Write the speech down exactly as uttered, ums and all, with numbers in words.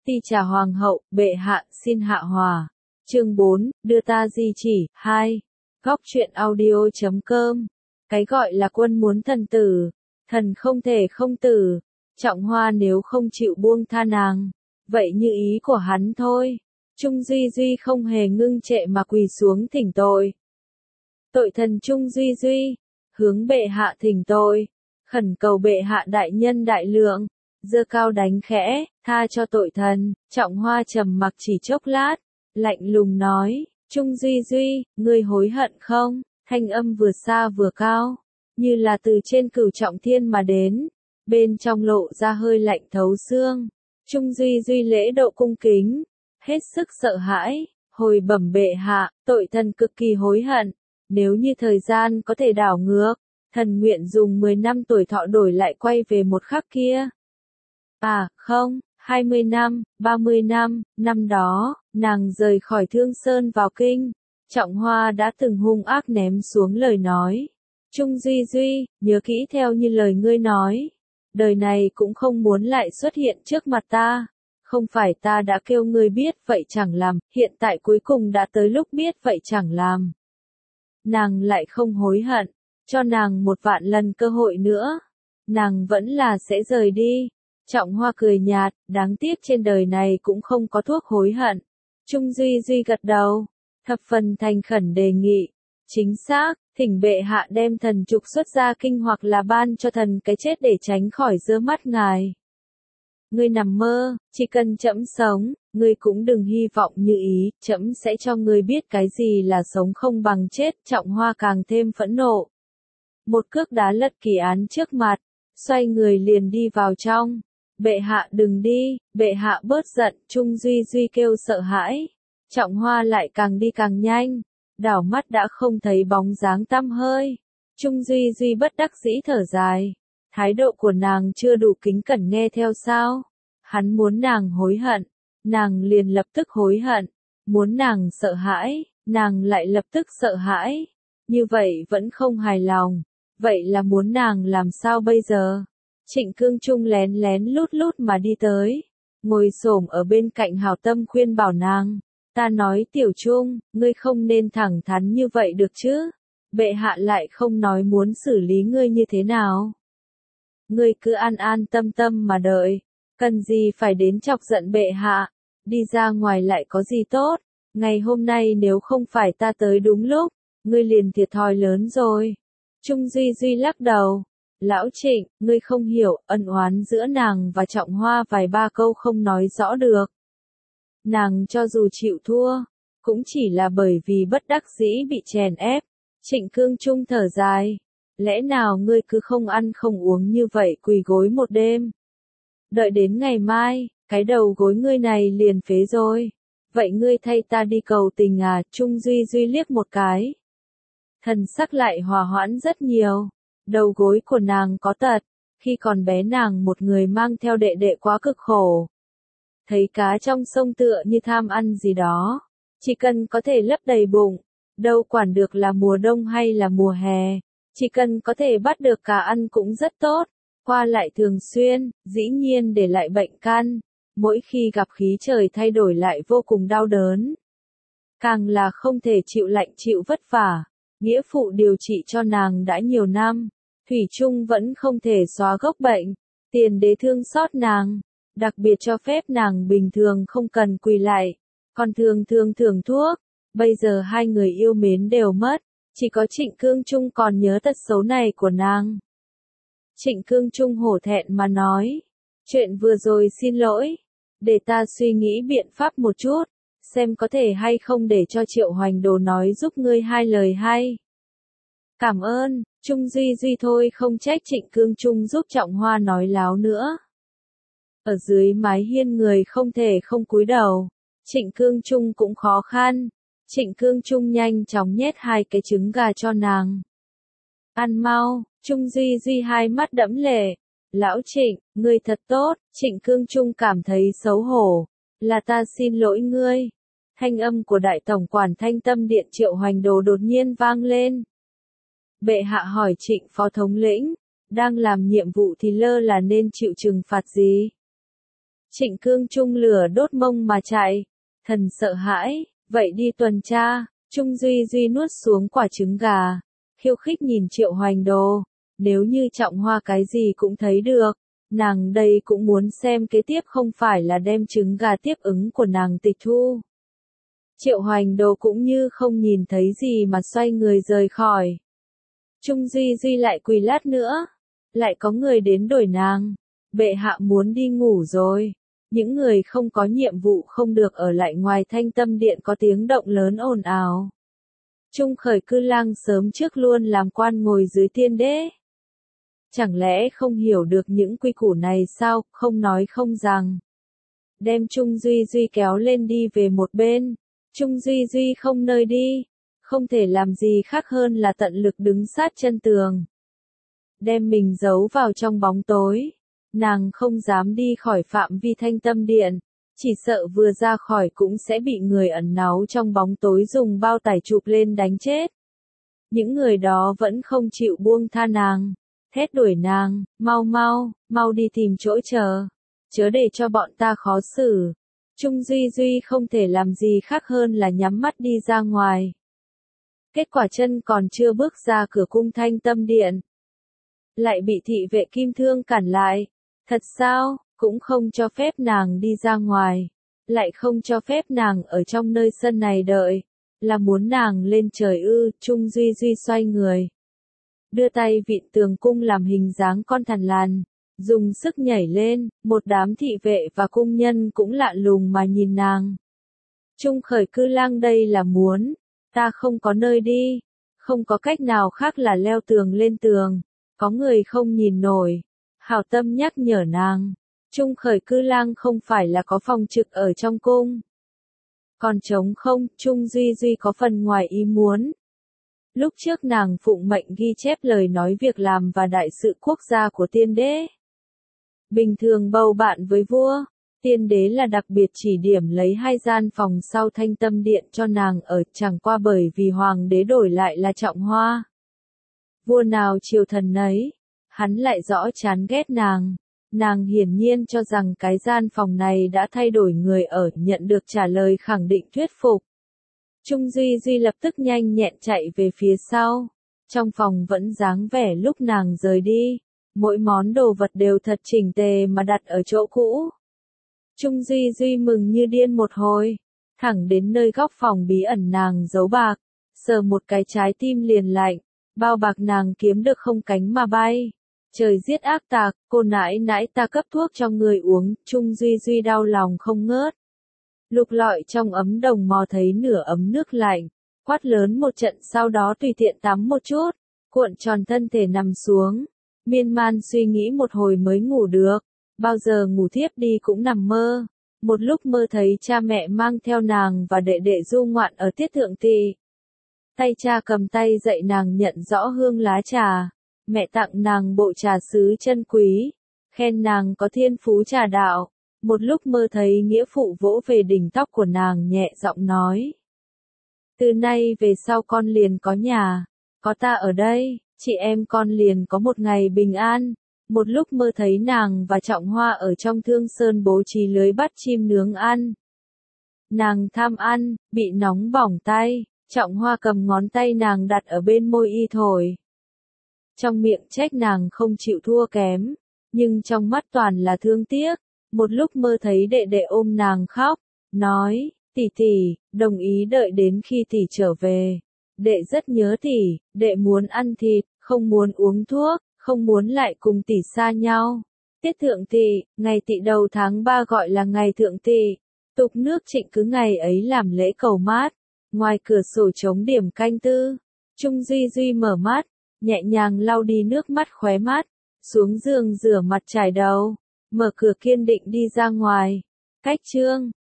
Ti trà hoàng hậu, bệ hạ, xin hạ hòa. Chương bốn, đưa ta di chỉ, hai. Góc truyện audio chấm com. Cái gọi là quân muốn thần tử, thần không thể không tử. Trọng Hoa nếu không chịu buông tha nàng, vậy như ý của hắn thôi. Trung Duy Duy không hề ngưng trệ mà quỳ xuống thỉnh tội. Tội thần Trung Duy Duy, hướng bệ hạ thỉnh tội, khẩn cầu bệ hạ đại nhân đại lượng, giơ cao đánh khẽ, tha cho tội thần. Trọng Hoa trầm mặc chỉ chốc lát, lạnh lùng nói, Trung Duy Duy, ngươi hối hận không? Thanh âm vừa xa vừa cao, như là từ trên cửu trọng thiên mà đến, bên trong lộ ra hơi lạnh thấu xương. Trung Duy Duy lễ độ cung kính, hết sức sợ hãi, hồi bẩm bệ hạ, tội thần cực kỳ hối hận, nếu như thời gian có thể đảo ngược, thần nguyện dùng mười năm tuổi thọ đổi lại quay về một khắc kia. À, không, hai mươi năm, ba mươi năm, năm đó, nàng rời khỏi Thương Sơn vào kinh, Trọng Hoa đã từng hung ác ném xuống lời nói. Trung Duy Duy, nhớ kỹ theo như lời ngươi nói, đời này cũng không muốn lại xuất hiện trước mặt ta. Không phải ta đã kêu ngươi biết vậy chẳng làm, hiện tại cuối cùng đã tới lúc biết vậy chẳng làm. Nàng lại không hối hận, cho nàng một vạn lần cơ hội nữa, nàng vẫn là sẽ rời đi. Trọng Hoa cười nhạt, đáng tiếc trên đời này cũng không có thuốc hối hận. Trung Duy Duy gật đầu, thập phần thành khẩn đề nghị. Chính xác, thỉnh bệ hạ đem thần trục xuất ra kinh hoặc là ban cho thần cái chết để tránh khỏi rơ mắt ngài. Ngươi nằm mơ, chỉ cần trẫm sống, ngươi cũng đừng hy vọng như ý, trẫm sẽ cho ngươi biết cái gì là sống không bằng chết. Trọng Hoa càng thêm phẫn nộ. Một cước đá lật kỳ án trước mặt, xoay người liền đi vào trong. Bệ hạ đừng đi, bệ hạ bớt giận. Trung Duy Duy kêu sợ hãi. Trọng Hoa lại càng đi càng nhanh, đảo mắt đã không thấy bóng dáng tăm hơi. Trung Duy Duy bất đắc dĩ thở dài. Thái độ của nàng chưa đủ kính cẩn nghe theo sao? Hắn muốn nàng hối hận, nàng liền lập tức hối hận. Muốn nàng sợ hãi, nàng lại lập tức sợ hãi. Như vậy vẫn không hài lòng. Vậy là muốn nàng làm sao bây giờ? Trịnh Cương Trung lén lén lút lút mà đi tới, ngồi xổm ở bên cạnh hảo tâm khuyên bảo nàng. Ta nói Tiểu Trung, ngươi không nên thẳng thắn như vậy được chứ? Bệ hạ lại không nói muốn xử lý ngươi như thế nào. Ngươi cứ an an tâm tâm mà đợi, cần gì phải đến chọc giận bệ hạ, đi ra ngoài lại có gì tốt, ngày hôm nay nếu không phải ta tới đúng lúc, ngươi liền thiệt thòi lớn rồi. Trung Duy Duy lắc đầu, lão Trịnh, ngươi không hiểu, ân oán giữa nàng và Trọng Hoa vài ba câu không nói rõ được. Nàng cho dù chịu thua, cũng chỉ là bởi vì bất đắc dĩ bị chèn ép. Trịnh Cương Trung thở dài. Lẽ nào ngươi cứ không ăn không uống như vậy quỳ gối một đêm? Đợi đến ngày mai, cái đầu gối ngươi này liền phế rồi. Vậy ngươi thay ta đi cầu tình à? Trung Duy Duy liếc một cái. Thần sắc lại hòa hoãn rất nhiều. Đầu gối của nàng có tật, khi còn bé nàng một người mang theo đệ đệ quá cực khổ. Thấy cá trong sông tựa như tham ăn gì đó, chỉ cần có thể lấp đầy bụng, đâu quản được là mùa đông hay là mùa hè, chỉ cần có thể bắt được cá ăn cũng rất tốt. Qua lại thường xuyên, dĩ nhiên để lại bệnh căn, mỗi khi gặp khí trời thay đổi lại vô cùng đau đớn. Càng là không thể chịu lạnh chịu vất vả, nghĩa phụ điều trị cho nàng đã nhiều năm, thủy chung vẫn không thể xóa gốc bệnh. Tiền đế thương xót nàng, đặc biệt cho phép nàng bình thường không cần quỳ lại, còn thường thường thưởng thuốc. Bây giờ hai người yêu mến đều mất, chỉ có Trịnh Cương Trung còn nhớ tật xấu này của nàng. Trịnh Cương Trung hổ thẹn mà nói, chuyện vừa rồi xin lỗi, để ta suy nghĩ biện pháp một chút, xem có thể hay không để cho Triệu Hoành Đồ nói giúp ngươi hai lời hay. Cảm ơn. Trung Duy Duy thôi không trách Trịnh Cương Trung giúp Trọng Hoa nói láo nữa. Ở dưới mái hiên người không thể không cúi đầu, Trịnh Cương Trung cũng khó khăn. Trịnh Cương Trung nhanh chóng nhét hai cái trứng gà cho nàng. Ăn mau. Trung Duy Duy hai mắt đẫm lệ. Lão Trịnh, ngươi thật tốt. Trịnh Cương Trung cảm thấy xấu hổ. Là ta xin lỗi ngươi. Thanh âm của đại tổng quản Thanh Tâm Điện Triệu Hoành Đồ đột nhiên vang lên. Bệ hạ hỏi Trịnh phó thống lĩnh, đang làm nhiệm vụ thì lơ là nên chịu trừng phạt gì? Trịnh Cương Trung lửa đốt mông mà chạy. Thần sợ hãi, vậy đi tuần tra. Trung Duy Duy nuốt xuống quả trứng gà. Khiêu khích nhìn Triệu Hoành Đồ. Nếu như Trọng Hoa cái gì cũng thấy được. Nàng đây cũng muốn xem kế tiếp không phải là đem trứng gà tiếp ứng của nàng tịch thu. Triệu Hoành Đồ cũng như không nhìn thấy gì mà xoay người rời khỏi. Trung Duy Duy lại quỳ lát nữa. Lại có người đến đổi nàng. Bệ hạ muốn đi ngủ rồi. Những người không có nhiệm vụ không được ở lại ngoài Thanh Tâm Điện có tiếng động lớn ồn ào. Trung Khởi Cư Lang sớm trước luôn làm quan ngồi dưới tiên đế. Chẳng lẽ không hiểu được những quy củ này sao, không nói không rằng. Đem Trung Duy Duy kéo lên đi về một bên. Trung Duy Duy không nơi đi. Không thể làm gì khác hơn là tận lực đứng sát chân tường. Đem mình giấu vào trong bóng tối. Nàng không dám đi khỏi phạm vi Thanh Tâm Điện. Chỉ sợ vừa ra khỏi cũng sẽ bị người ẩn náu trong bóng tối dùng bao tải chụp lên đánh chết. Những người đó vẫn không chịu buông tha nàng. Thét đuổi nàng, mau mau, mau đi tìm chỗ chờ. Chớ để cho bọn ta khó xử. Trung Duy Duy không thể làm gì khác hơn là nhắm mắt đi ra ngoài. Kết quả chân còn chưa bước ra cửa cung Thanh Tâm Điện. Lại bị thị vệ Kim Thương cản lại. Thật sao, cũng không cho phép nàng đi ra ngoài. Lại không cho phép nàng ở trong nơi sân này đợi. Là muốn nàng lên trời ư. Trung Duy Duy xoay người. Đưa tay vịn tường cung làm hình dáng con thằn lằn. Dùng sức nhảy lên. Một đám thị vệ và cung nhân cũng lạ lùng mà nhìn nàng. Trung Khởi Cư Lang đây là muốn. Ta không có nơi đi. Không có cách nào khác là leo tường lên tường. Có người không nhìn nổi. Hảo tâm nhắc nhở nàng. Trung Khởi Cư Lang không phải là có phòng trực ở trong cung. Còn trống không, Trung Duy Duy có phần ngoài ý muốn. Lúc trước nàng phụng mệnh ghi chép lời nói việc làm và đại sự quốc gia của tiên đế. Bình thường bầu bạn với vua, tiên đế là đặc biệt chỉ điểm lấy hai gian phòng sau Thanh Tâm Điện cho nàng ở, chẳng qua bởi vì hoàng đế đổi lại là Trọng Hoa. Vua nào triều thần nấy, hắn lại rõ chán ghét nàng. Nàng hiển nhiên cho rằng cái gian phòng này đã thay đổi người ở, nhận được trả lời khẳng định thuyết phục. Trung Duy Duy lập tức nhanh nhẹn chạy về phía sau. Trong phòng vẫn dáng vẻ lúc nàng rời đi. Mỗi món đồ vật đều thật chỉnh tề mà đặt ở chỗ cũ. Trung Duy Duy mừng như điên một hồi. Thẳng đến nơi góc phòng bí ẩn nàng giấu bạc. Sờ một cái trái tim liền lạnh. Bao bạc nàng kiếm được không cánh mà bay. Trời giết ác tạc, cô nãi nãi ta cấp thuốc cho người uống. Trung Duy Duy đau lòng không ngớt. Lục lọi trong ấm đồng mò thấy nửa ấm nước lạnh, quát lớn một trận sau đó tùy tiện tắm một chút, cuộn tròn thân thể nằm xuống, miên man suy nghĩ một hồi mới ngủ được, bao giờ ngủ thiếp đi cũng nằm mơ, một lúc mơ thấy cha mẹ mang theo nàng và đệ đệ du ngoạn ở Tiết Thượng Tỵ. Tay cha cầm tay dạy nàng nhận rõ hương lá trà, mẹ tặng nàng bộ trà sứ chân quý, khen nàng có thiên phú trà đạo. Một lúc mơ thấy nghĩa phụ vỗ về đỉnh tóc của nàng nhẹ giọng nói. Từ nay về sau con liền có nhà, có ta ở đây, chị em con liền có một ngày bình an. Một lúc mơ thấy nàng và Trọng Hoa ở trong Thương Sơn bố trí lưới bắt chim nướng ăn. Nàng tham ăn, bị nóng bỏng tay, Trọng Hoa cầm ngón tay nàng đặt ở bên môi y thổi. Trong miệng trách nàng không chịu thua kém, nhưng trong mắt toàn là thương tiếc. Một lúc mơ thấy đệ đệ ôm nàng khóc, nói, tỷ tỷ, đồng ý đợi đến khi tỷ trở về. Đệ rất nhớ tỷ, đệ muốn ăn thịt, không muốn uống thuốc, không muốn lại cùng tỷ xa nhau. Tiết Thượng Tỵ, ngày tỵ đầu tháng ba gọi là ngày Thượng Tỵ. Tục nước Trịnh cứ ngày ấy làm lễ cầu mát. Ngoài cửa sổ trống điểm canh tư. Trung Duy Duy mở mắt, nhẹ nhàng lau đi nước mắt khóe mắt, xuống giường rửa mặt chải đầu. Mở cửa kiên định đi ra ngoài. Cách chương